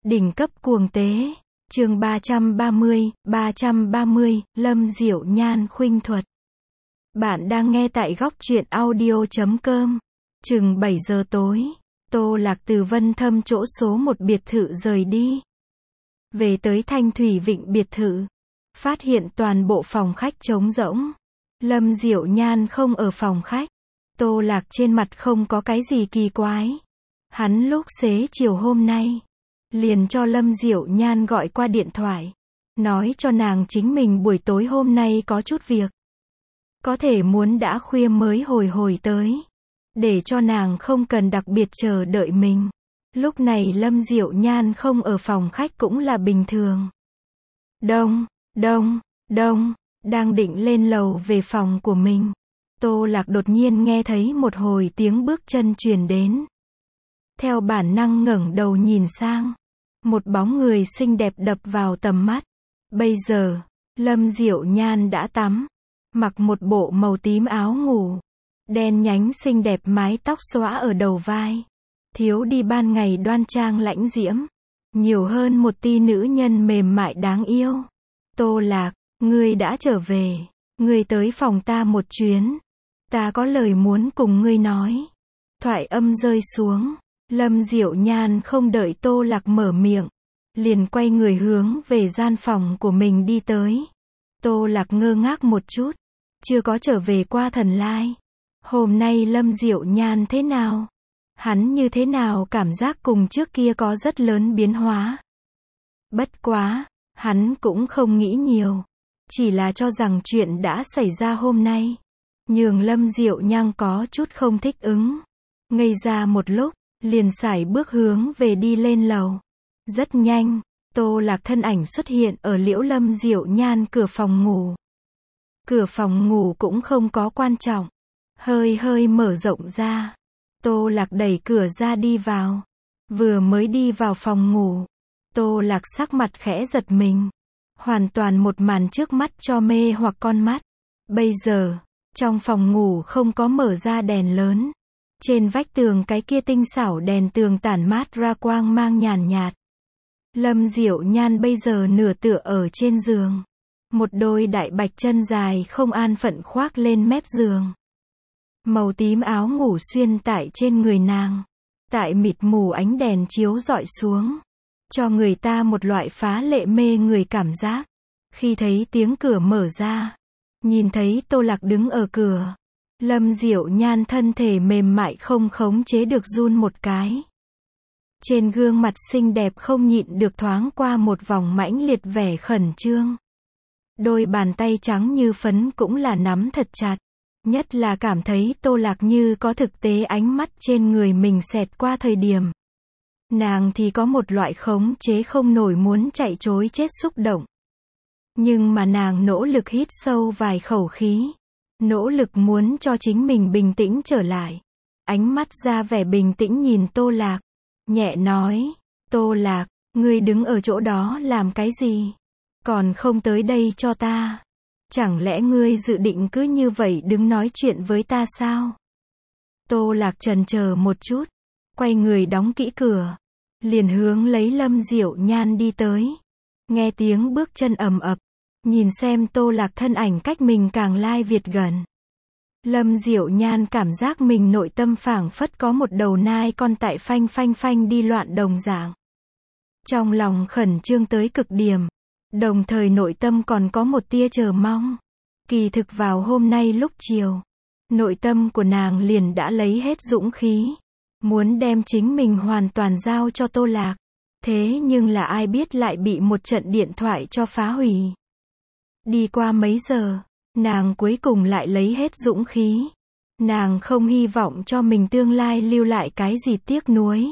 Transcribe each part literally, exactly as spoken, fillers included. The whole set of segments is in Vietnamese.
Đỉnh cấp cuồng tế. Chương ba trăm ba mươi, ba trăm ba mươi, Lâm Diệu Nhan khuynh thuật. Bạn đang nghe tại góc truyện audio chấm com. Chừng bảy giờ tối, Tô Lạc từ Vân Thâm chỗ số một biệt thự rời đi. Về tới Thanh Thủy Vịnh biệt thự, phát hiện toàn bộ phòng khách trống rỗng. Lâm Diệu Nhan không ở phòng khách. Tô Lạc trên mặt không có cái gì kỳ quái. Hắn lúc xế chiều hôm nay, liền cho Lâm Diệu Nhan gọi qua điện thoại, nói cho nàng chính mình buổi tối hôm nay có chút việc, có thể muốn đã khuya mới hồi hồi tới, để cho nàng không cần đặc biệt chờ đợi mình. Lúc này Lâm Diệu Nhan không ở phòng khách cũng là bình thường. Đông, đông, đông, đang định lên lầu về phòng của mình, Tô Lạc đột nhiên nghe thấy một hồi tiếng bước chân truyền đến. Theo bản năng ngẩng đầu nhìn sang, một bóng người xinh đẹp đập vào tầm mắt. Bây giờ, Lâm Diệu Nhan đã tắm, mặc một bộ màu tím áo ngủ, đen nhánh xinh đẹp, mái tóc xõa ở đầu vai, thiếu đi ban ngày đoan trang lãnh diễm, nhiều hơn một tia nữ nhân mềm mại đáng yêu. Tô Lạc, ngươi đã trở về, ngươi tới phòng ta một chuyến, ta có lời muốn cùng ngươi nói. Thoại âm rơi xuống, Lâm Diệu Nhan không đợi Tô Lạc mở miệng, liền quay người hướng về gian phòng của mình đi tới. Tô Lạc ngơ ngác một chút, chưa có trở về qua Thần Lai. Hôm nay Lâm Diệu Nhan thế nào? Hắn như thế nào cảm giác cùng trước kia có rất lớn biến hóa. Bất quá, hắn cũng không nghĩ nhiều, chỉ là cho rằng chuyện đã xảy ra hôm nay nhường Lâm Diệu Nhan có chút không thích ứng. Ngây ra một lúc, liền sải bước hướng về đi lên lầu. Rất nhanh, Tô Lạc thân ảnh xuất hiện ở Liễu Lâm Diệu Nhan cửa phòng ngủ. Cửa phòng ngủ cũng không có quan trọng, hơi hơi mở rộng ra. Tô Lạc đẩy cửa ra đi vào. Vừa mới đi vào phòng ngủ, Tô Lạc sắc mặt khẽ giật mình. Hoàn toàn một màn trước mắt cho mê hoặc con mắt. Bây giờ, trong phòng ngủ không có mở ra đèn lớn. Trên vách tường cái kia tinh xảo đèn tường tản mát ra quang mang nhàn nhạt. Lâm Diệu Nhan bây giờ nửa tựa ở trên giường. Một đôi đại bạch chân dài không an phận khoác lên mép giường. Màu tím áo ngủ xuyên tại trên người nàng. Tại mịt mù ánh đèn chiếu rọi xuống, cho người ta một loại phá lệ mê người cảm giác. Khi thấy tiếng cửa mở ra, nhìn thấy Tô Lạc đứng ở cửa, Lâm Diệu Nhan thân thể mềm mại không khống chế được run một cái. Trên gương mặt xinh đẹp không nhịn được thoáng qua một vòng mãnh liệt vẻ khẩn trương. Đôi bàn tay trắng như phấn cũng là nắm thật chặt. Nhất là cảm thấy Tô Lạc như có thực tế ánh mắt trên người mình xẹt qua thời điểm, nàng thì có một loại khống chế không nổi muốn chạy trối chết xúc động. Nhưng mà nàng nỗ lực hít sâu vài khẩu khí, nỗ lực muốn cho chính mình bình tĩnh trở lại. Ánh mắt ra vẻ bình tĩnh nhìn Tô Lạc, nhẹ nói, Tô Lạc, ngươi đứng ở chỗ đó làm cái gì? Còn không tới đây cho ta? Chẳng lẽ ngươi dự định cứ như vậy đứng nói chuyện với ta sao? Tô Lạc chần chờ một chút, quay người đóng kỹ cửa, liền hướng lấy Lâm Diệu Nhan đi tới. Nghe tiếng bước chân ầm ập, nhìn xem Tô Lạc thân ảnh cách mình càng lai việt gần. Lâm Diệu Nhan cảm giác mình nội tâm phảng phất có một đầu nai con tại phanh phanh phanh đi loạn đồng dạng. Trong lòng khẩn trương tới cực điểm, đồng thời nội tâm còn có một tia chờ mong. Kỳ thực vào hôm nay lúc chiều, nội tâm của nàng liền đã lấy hết dũng khí, muốn đem chính mình hoàn toàn giao cho Tô Lạc. Thế nhưng là ai biết lại bị một trận điện thoại cho phá hủy. Đi qua mấy giờ, nàng cuối cùng lại lấy hết dũng khí. Nàng không hy vọng cho mình tương lai lưu lại cái gì tiếc nuối.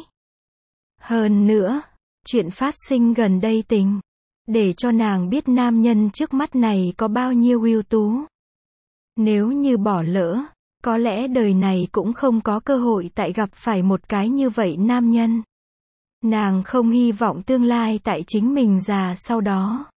Hơn nữa, chuyện phát sinh gần đây tình, để cho nàng biết nam nhân trước mắt này có bao nhiêu ưu tú. Nếu như bỏ lỡ, có lẽ đời này cũng không có cơ hội tại gặp phải một cái như vậy nam nhân. Nàng không hy vọng tương lai tại chính mình già sau đó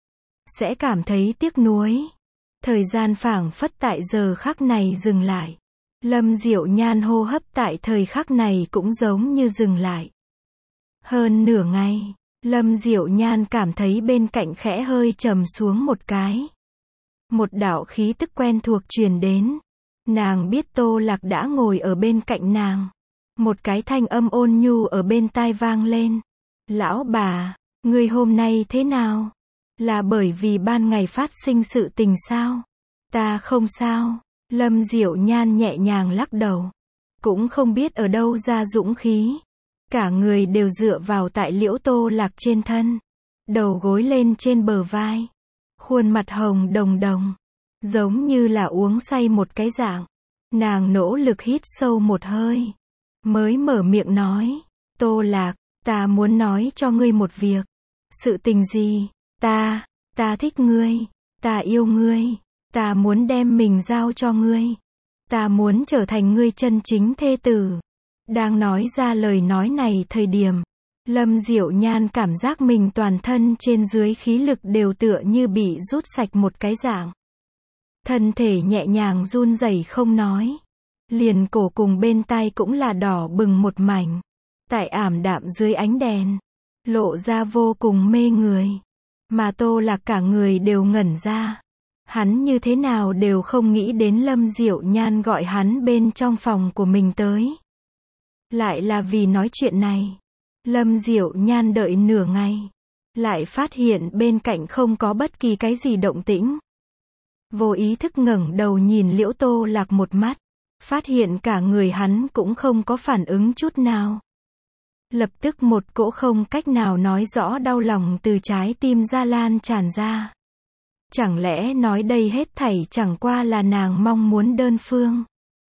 sẽ cảm thấy tiếc nuối. Thời gian phảng phất tại giờ khắc này dừng lại. Lâm Diệu Nhan hô hấp tại thời khắc này cũng giống như dừng lại. Hơn nửa ngày, Lâm Diệu Nhan cảm thấy bên cạnh khẽ hơi trầm xuống một cái. Một đạo khí tức quen thuộc truyền đến. Nàng biết Tô Lạc đã ngồi ở bên cạnh nàng. Một cái thanh âm ôn nhu ở bên tai vang lên. Lão bà, ngươi hôm nay thế nào? Là bởi vì ban ngày phát sinh sự tình sao? Ta không sao. Lâm Diệu Nhan nhẹ nhàng lắc đầu. Cũng không biết ở đâu ra dũng khí. Cả người đều dựa vào tại Liễu Tô Lạc trên thân. Đầu gối lên trên bờ vai. Khuôn mặt hồng đồng đồng. Giống như là uống say một cái dạng. Nàng nỗ lực hít sâu một hơi. Mới mở miệng nói. Tô Lạc, ta muốn nói cho ngươi một việc. Sự tình gì? Ta, ta thích ngươi. Ta yêu ngươi. Ta muốn đem mình giao cho ngươi. Ta muốn trở thành ngươi chân chính thê tử. Đang nói ra lời nói này thời điểm, Lâm Diệu Nhan cảm giác mình toàn thân trên dưới khí lực đều tựa như bị rút sạch một cái dạng. Thân thể nhẹ nhàng run rẩy không nói. Liền cổ cùng bên tai cũng là đỏ bừng một mảnh. Tại ảm đạm dưới ánh đèn, lộ ra vô cùng mê người. Mà Tô Lạc cả người đều ngẩn ra. Hắn như thế nào đều không nghĩ đến Lâm Diệu Nhan gọi hắn bên trong phòng của mình tới. Lại là vì nói chuyện này. Lâm Diệu Nhan đợi nửa ngày. Lại phát hiện bên cạnh không có bất kỳ cái gì động tĩnh. Vô ý thức ngẩng đầu nhìn Liễu Tô Lạc một mắt. Phát hiện cả người hắn cũng không có phản ứng chút nào. Lập tức một cỗ không cách nào nói rõ đau lòng từ trái tim ra lan tràn ra. Chẳng lẽ nói đây hết thảy chẳng qua là nàng mong muốn đơn phương.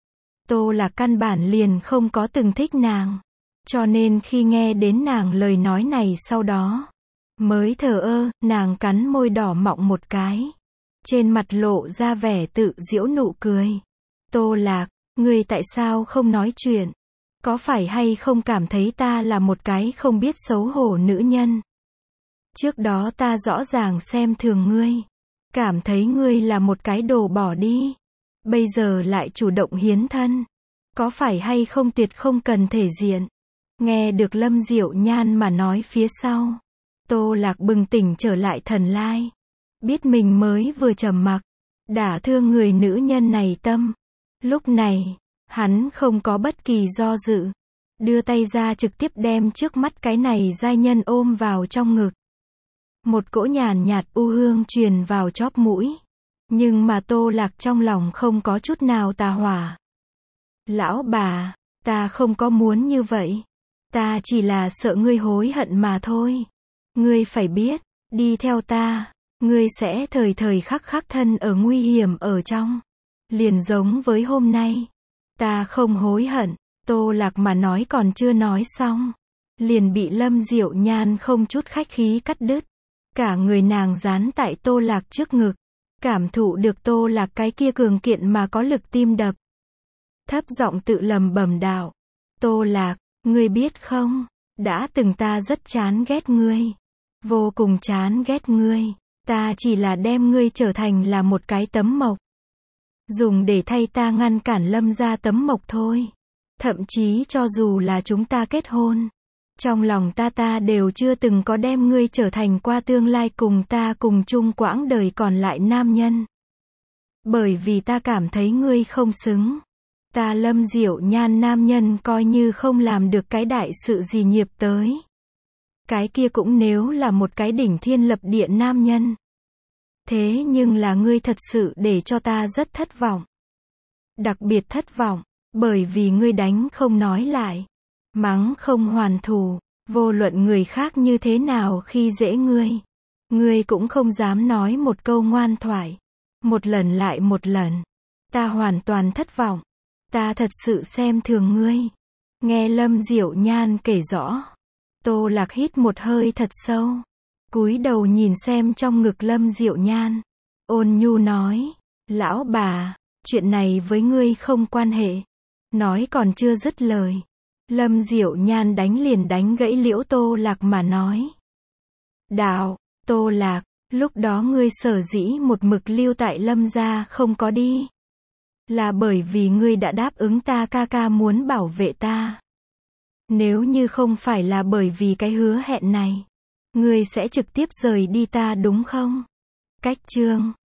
Tô Lạc căn bản liền không có từng thích nàng. Cho nên khi nghe đến nàng lời nói này sau đó, mới thờ ơ, nàng cắn môi đỏ mọng một cái. Trên mặt lộ ra vẻ tự giễu nụ cười. Tô Lạc, ngươi tại sao không nói chuyện? Có phải hay không cảm thấy ta là một cái không biết xấu hổ nữ nhân? Trước đó ta rõ ràng xem thường ngươi. Cảm thấy ngươi là một cái đồ bỏ đi. Bây giờ lại chủ động hiến thân. Có phải hay không tuyệt không cần thể diện? Nghe được Lâm Diệu Nhan mà nói phía sau. Tô Lạc bừng tỉnh trở lại thần lai. Biết mình mới vừa trầm mặc. Đả thương người nữ nhân này tâm. Lúc này, hắn không có bất kỳ do dự. Đưa tay ra trực tiếp đem trước mắt cái này giai nhân ôm vào trong ngực. Một cỗ nhàn nhạt u hương truyền vào chóp mũi. Nhưng mà Tô Lạc trong lòng không có chút nào tà hỏa. Lão bà, ta không có muốn như vậy. Ta chỉ là sợ ngươi hối hận mà thôi. Ngươi phải biết, đi theo ta, ngươi sẽ thời thời khắc khắc thân ở nguy hiểm ở trong. Liền giống với hôm nay. Ta không hối hận. Tô Lạc mà nói còn chưa nói xong. Liền bị Lâm Diệu Nhan không chút khách khí cắt đứt. Cả người nàng dán tại Tô Lạc trước ngực. Cảm thụ được Tô Lạc cái kia cường kiện mà có lực tim đập. Thấp giọng tự lầm bầm đạo. Tô Lạc, ngươi biết không? Đã từng ta rất chán ghét ngươi. Vô cùng chán ghét ngươi. Ta chỉ là đem ngươi trở thành là một cái tấm mộc. Dùng để thay ta ngăn cản Lâm gia tấm mộc thôi. Thậm chí cho dù là chúng ta kết hôn. Trong lòng ta ta đều chưa từng có đem ngươi trở thành qua tương lai cùng ta cùng chung quãng đời còn lại nam nhân. Bởi vì ta cảm thấy ngươi không xứng. Ta Lâm Diệu Nhan nam nhân coi như không làm được cái đại sự gì nghiệp tới. Cái kia cũng nếu là một cái đỉnh thiên lập địa nam nhân. Thế nhưng là ngươi thật sự để cho ta rất thất vọng. Đặc biệt thất vọng, bởi vì ngươi đánh không nói lại. Mắng không hoàn thù, vô luận người khác như thế nào khi dễ ngươi. Ngươi cũng không dám nói một câu ngoan thoại. Một lần lại một lần. Ta hoàn toàn thất vọng. Ta thật sự xem thường ngươi. Nghe Lâm Diệu Nhan kể rõ. Tô Lạc hít một hơi thật sâu. Cúi đầu nhìn xem trong ngực Lâm Diệu Nhan. Ôn nhu nói. Lão bà, chuyện này với ngươi không quan hệ. Nói còn chưa dứt lời. Lâm Diệu Nhan đánh liền đánh gãy Liễu Tô Lạc mà nói. Đạo, Tô Lạc, lúc đó ngươi sở dĩ một mực lưu tại Lâm gia không có đi. Là bởi vì ngươi đã đáp ứng ta ca ca muốn bảo vệ ta. Nếu như không phải là bởi vì cái hứa hẹn này, Ngươi sẽ trực tiếp rời đi ta đúng không? Cách chương